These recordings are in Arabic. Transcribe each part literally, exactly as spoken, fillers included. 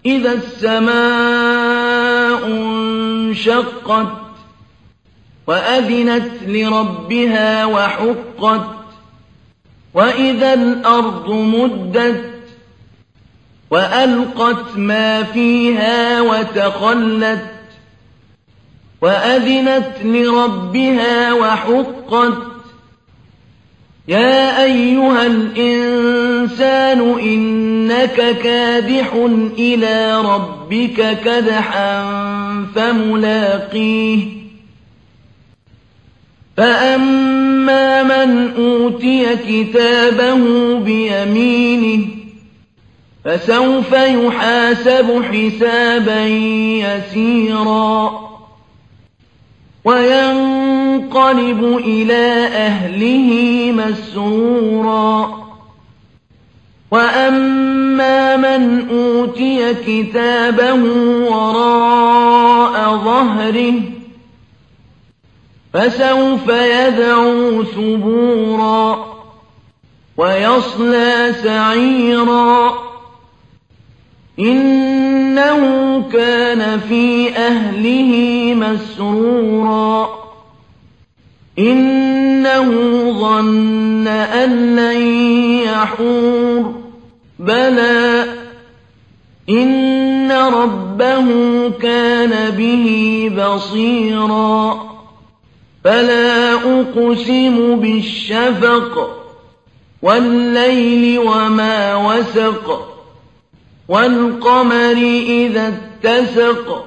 إذا السماء انشقت وأذنت لربها وحقت وإذا الأرض مدت وألقت ما فيها وتخلت وأذنت لربها وحقت يا أيها الإنسان إنك كادح إلى ربك كدحا فملاقيه فأما من أوتي كتابه بيمينه فسوف يحاسب حسابا يسيرا وينقلب إلى أهله مسرورا وأما من أوتي كتابه وراء ظهره فسوف يدعو ثبورا ويصلى سعيرا إنه كان في أهله مسرورا إنه ظن أن لن يحور بلى إن ربه كان به بصيرا فلا أقسم بالشفق والليل وما وسق والقمر إذا اتسق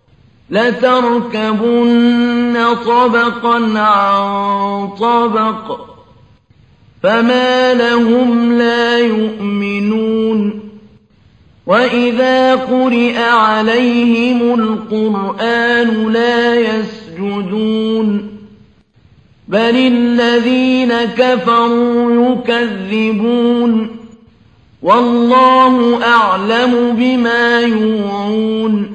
لتركبن طبقا عن طبق فما لهم لا يؤمنون وإذا قرئ عليهم القرآن لا يسجدون بل الذين كفروا يكذبون والله أعلم بما يوعون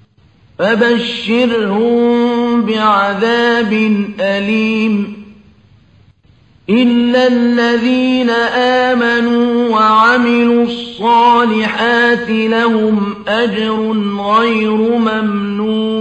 فبشرهم بعذاب أليم إلا الذين آمنوا وعملوا الصالحات لهم أجر غير ممنون